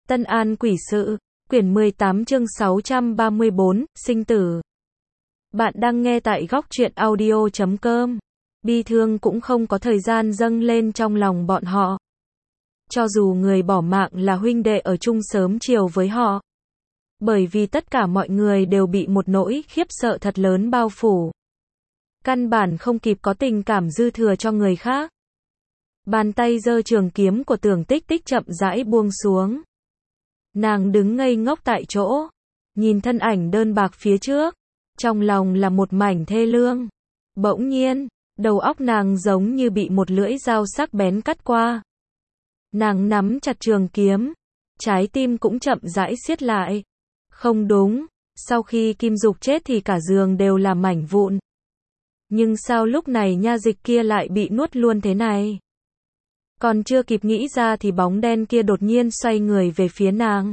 Tân An Quỷ Sự, quyển 18 chương 634, sinh tử. Bạn đang nghe tại góc truyện audio.com. Bi thương cũng không có thời gian dâng lên trong lòng bọn họ. Cho dù người bỏ mạng là huynh đệ ở chung sớm chiều với họ. Bởi vì tất cả mọi người đều bị một nỗi khiếp sợ thật lớn bao phủ. Căn bản không kịp có tình cảm dư thừa cho người khác. Bàn tay giơ trường kiếm của Tưởng Tích Tích chậm rãi buông xuống. Nàng đứng ngây ngốc tại chỗ, nhìn thân ảnh đơn bạc phía trước, trong lòng là một mảnh thê lương. Bỗng nhiên, đầu óc nàng giống như bị một lưỡi dao sắc bén cắt qua. Nàng nắm chặt trường kiếm, trái tim cũng chậm rãi siết lại. Không đúng, sau khi Kim Dục chết thì cả giường đều là mảnh vụn. Nhưng sao lúc này nha dịch kia lại bị nuốt luôn thế này? Còn chưa kịp nghĩ ra thì bóng đen kia đột nhiên xoay người về phía nàng.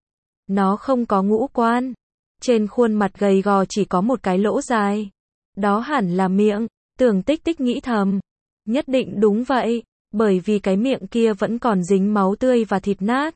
Nó không có ngũ quan. Trên khuôn mặt gầy gò chỉ có một cái lỗ dài. Đó hẳn là miệng, Tưởng Tích Tích nghĩ thầm. Nhất định đúng vậy, bởi vì cái miệng kia vẫn còn dính máu tươi và thịt nát.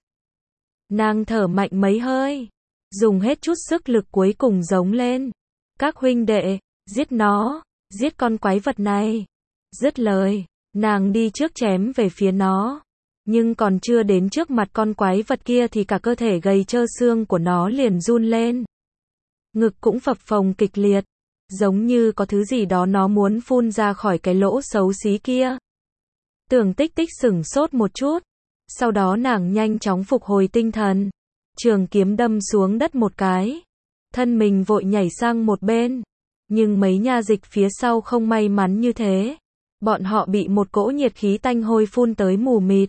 Nàng thở mạnh mấy hơi, dùng hết chút sức lực cuối cùng giống lên. Các huynh đệ, giết nó, giết con quái vật này. Dứt lời, nàng đi trước chém về phía nó. Nhưng còn chưa đến trước mặt con quái vật kia thì cả cơ thể gầy trơ xương của nó liền run lên. Ngực cũng phập phồng kịch liệt, giống như có thứ gì đó nó muốn phun ra khỏi cái lỗ xấu xí kia. Tưởng Tích Tích sửng sốt một chút, sau đó nàng nhanh chóng phục hồi tinh thần. Trường kiếm đâm xuống đất một cái, thân mình vội nhảy sang một bên. Nhưng mấy nha dịch phía sau không may mắn như thế. Bọn họ bị một cỗ nhiệt khí tanh hôi phun tới mù mịt.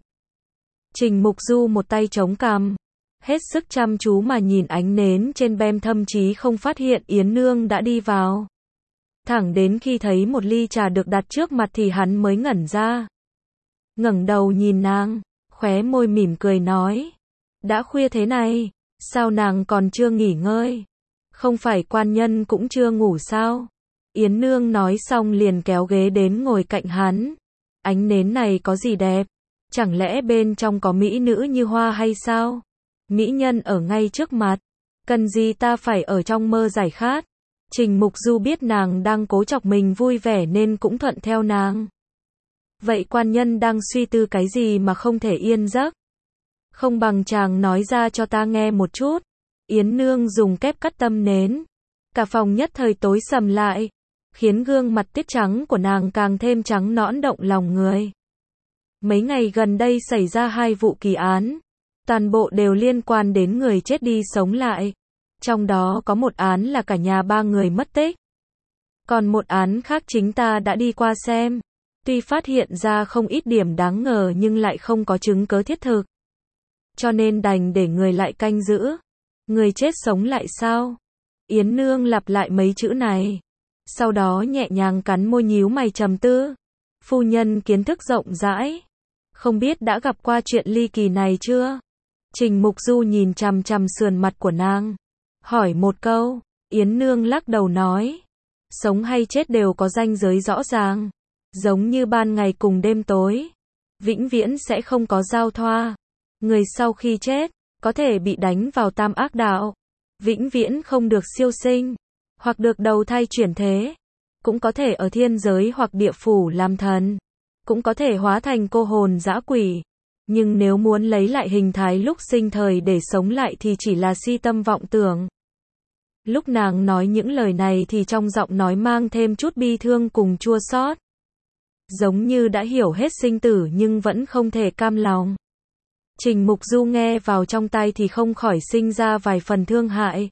Trình Mục Du một tay chống cằm, hết sức chăm chú mà nhìn ánh nến trên bem, thậm chí không phát hiện Yến Nương đã đi vào. Thẳng đến khi thấy một ly trà được đặt trước mặt thì hắn mới ngẩn ra. Ngẩng đầu nhìn nàng, khóe môi mỉm cười nói. Đã khuya thế này, sao nàng còn chưa nghỉ ngơi? Không phải quan nhân cũng chưa ngủ sao? Yến Nương nói xong liền kéo ghế đến ngồi cạnh hắn. Ánh nến này có gì đẹp? Chẳng lẽ bên trong có mỹ nữ như hoa hay sao? Mỹ nhân ở ngay trước mặt, cần gì ta phải ở trong mơ giải khát? Trình Mục Du biết nàng đang cố chọc mình vui vẻ nên cũng thuận theo nàng. Vậy quan nhân đang suy tư cái gì mà không thể yên giấc? Không bằng chàng nói ra cho ta nghe một chút. Yến Nương dùng kép cắt tâm nến. Cả phòng nhất thời tối sầm lại, khiến gương mặt tiết trắng của nàng càng thêm trắng nõn động lòng người. Mấy ngày gần đây xảy ra 2 vụ kỳ án, toàn bộ đều liên quan đến người chết đi sống lại. Trong đó có một án là cả nhà 3 người mất tích. Còn một án khác chính ta đã đi qua xem. Tuy phát hiện ra không ít điểm đáng ngờ nhưng lại không có chứng cớ thiết thực. Cho nên đành để người lại canh giữ. Người chết sống lại sao? Yến Nương lặp lại mấy chữ này. Sau đó nhẹ nhàng cắn môi nhíu mày trầm tư. Phu nhân kiến thức rộng rãi. Không biết đã gặp qua chuyện ly kỳ này chưa? Trình Mục Du nhìn chằm chằm sườn mặt của nàng. Hỏi một câu. Yến Nương lắc đầu nói. Sống hay chết đều có ranh giới rõ ràng. Giống như ban ngày cùng đêm tối. Vĩnh viễn sẽ không có giao thoa. Người sau khi chết, có thể bị đánh vào tam ác đạo. Vĩnh viễn không được siêu sinh. Hoặc được đầu thai chuyển thế. Cũng có thể ở thiên giới hoặc địa phủ làm thần. Cũng có thể hóa thành cô hồn dã quỷ. Nhưng nếu muốn lấy lại hình thái lúc sinh thời để sống lại thì chỉ là si tâm vọng tưởng. Lúc nàng nói những lời này thì trong giọng nói mang thêm chút bi thương cùng chua xót. Giống như đã hiểu hết sinh tử nhưng vẫn không thể cam lòng. Trình Mục Du nghe vào trong tai thì không khỏi sinh ra vài phần thương hại.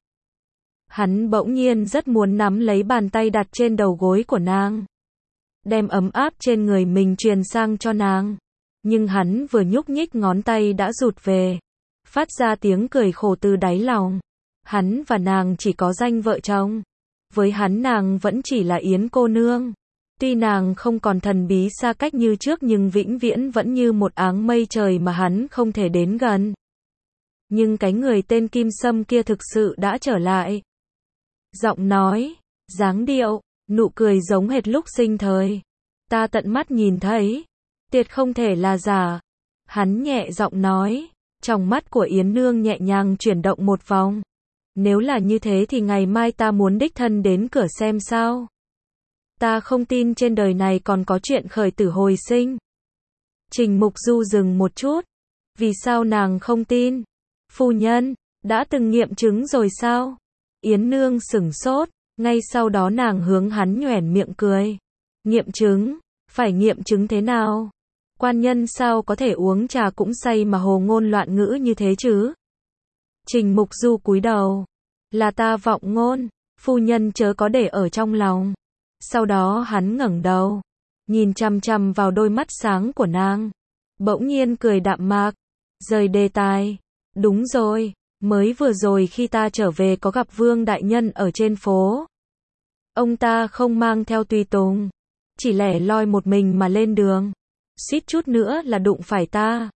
Hắn bỗng nhiên rất muốn nắm lấy bàn tay đặt trên đầu gối của nàng. Đem ấm áp trên người mình truyền sang cho nàng. Nhưng hắn vừa nhúc nhích ngón tay đã rụt về. Phát ra tiếng cười khổ từ đáy lòng. Hắn và nàng chỉ có danh vợ chồng. Với hắn nàng vẫn chỉ là Yến cô nương. Tuy nàng không còn thần bí xa cách như trước nhưng vĩnh viễn vẫn như một áng mây trời mà hắn không thể đến gần. Nhưng cái người tên Kim Sâm kia thực sự đã trở lại. Giọng nói, dáng điệu, nụ cười giống hệt lúc sinh thời. Ta tận mắt nhìn thấy. Tuyệt không thể là giả. Hắn nhẹ giọng nói. Trong mắt của Yến Nương nhẹ nhàng chuyển động một vòng. Nếu là như thế thì ngày mai ta muốn đích thân đến cửa xem sao. Ta không tin trên đời này còn có chuyện khởi tử hồi sinh. Trình Mục Du dừng một chút. Vì sao nàng không tin? Phu nhân, đã từng nghiệm chứng rồi sao? Yến Nương sửng sốt, ngay sau đó nàng hướng hắn nhoẻn miệng cười. Nghiệm chứng? Phải nghiệm chứng thế nào? Quan nhân sao có thể uống trà cũng say mà hồ ngôn loạn ngữ như thế chứ? Trình Mục Du cúi đầu. Là ta vọng ngôn, phu nhân chớ có để ở trong lòng. Sau đó hắn ngẩng đầu, nhìn chằm chằm vào đôi mắt sáng của nàng. Bỗng nhiên cười đạm mạc, rời đề tài. Đúng rồi, mới vừa rồi khi ta trở về có gặp Vương đại nhân ở trên phố. Ông ta không mang theo tùy tùng, chỉ lẻ loi một mình mà lên đường. Suýt chút nữa là đụng phải ta.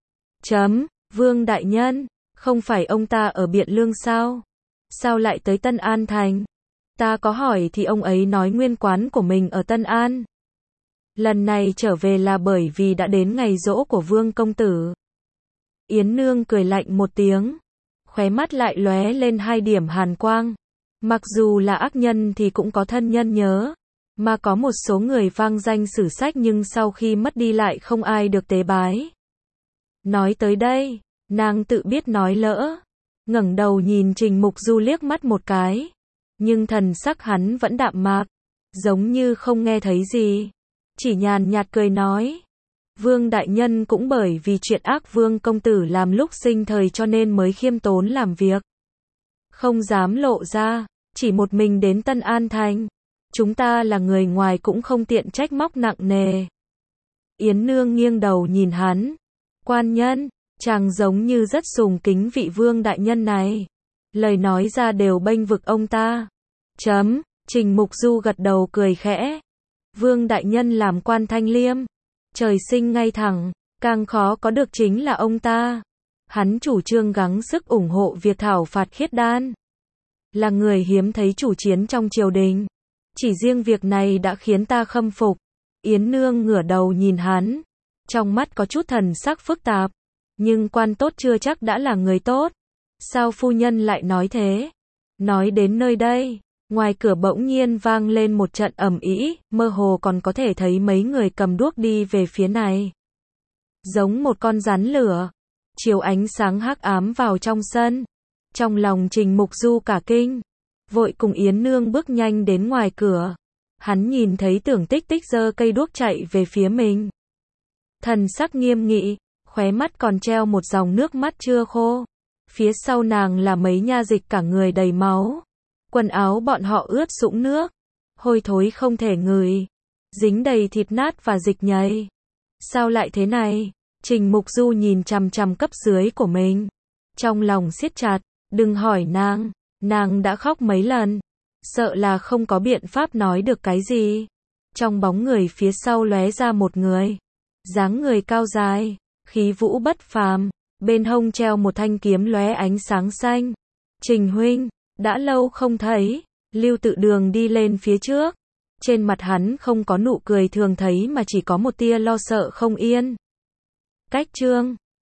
Vương đại nhân, không phải ông ta ở Biện Lương sao? Sao lại tới Tân An Thành? Ta có hỏi thì ông ấy nói nguyên quán của mình ở Tân An. Lần này trở về là bởi vì đã đến ngày giỗ của Vương công tử. Yến Nương cười lạnh một tiếng, khóe mắt lại lóe lên 2 điểm hàn quang. Mặc dù là ác nhân thì cũng có thân nhân nhớ, mà có một số người vang danh sử sách nhưng sau khi mất đi lại không ai được tế bái. Nói tới đây, nàng tự biết nói lỡ, ngẩng đầu nhìn Trình Mục Du liếc mắt một cái, nhưng thần sắc hắn vẫn đạm mạc, giống như không nghe thấy gì, chỉ nhàn nhạt cười nói. Vương đại nhân cũng bởi vì chuyện ác Vương công tử làm lúc sinh thời cho nên mới khiêm tốn làm việc. Không dám lộ ra, chỉ một mình đến Tân An Thành. Chúng ta là người ngoài cũng không tiện trách móc nặng nề. Yến Nương nghiêng đầu nhìn hắn. Quan nhân, chàng giống như rất sùng kính vị Vương đại nhân này. Lời nói ra đều bênh vực ông ta. Trình Mục Du gật đầu cười khẽ. Vương đại nhân làm quan thanh liêm, trời sinh ngay thẳng, càng khó có được chính là ông ta. Hắn chủ trương gắng sức ủng hộ việc thảo phạt khiết đan. Là người hiếm thấy chủ chiến trong triều đình. Chỉ riêng việc này đã khiến ta khâm phục. Yến Nương ngửa đầu nhìn hắn, trong mắt có chút thần sắc phức tạp. Nhưng quan tốt chưa chắc đã là người tốt. Sao phu nhân lại nói thế? Nói đến nơi đây, ngoài cửa bỗng nhiên vang lên một trận ầm ĩ, mơ hồ còn có thể thấy mấy người cầm đuốc đi về phía này. Giống một con rắn lửa, chiếu ánh sáng hắc ám vào trong sân. Trong lòng Trình Mục Du cả kinh, vội cùng Yến Nương bước nhanh đến ngoài cửa. Hắn nhìn thấy Tưởng Tích Tích giơ cây đuốc chạy về phía mình. Thần sắc nghiêm nghị, khóe mắt còn treo một dòng nước mắt chưa khô. Phía sau nàng là mấy nha dịch cả người đầy máu. Quần áo bọn họ ướt sũng nước, hôi thối không thể ngửi, dính đầy thịt nát và dịch nhầy. Sao lại thế này? Trình Mục Du nhìn chằm chằm cấp dưới của mình, trong lòng siết chặt. Đừng hỏi nàng đã khóc mấy lần, sợ là không có biện pháp nói được cái gì. Trong bóng người phía sau lóe ra một người, dáng người cao dài, khí vũ bất phàm, bên hông treo một thanh kiếm lóe ánh sáng xanh. Trình huynh, đã lâu không thấy. Lưu Tự Đường đi lên phía trước, trên mặt hắn không có nụ cười thường thấy mà chỉ có một tia lo sợ không yên. Cách chương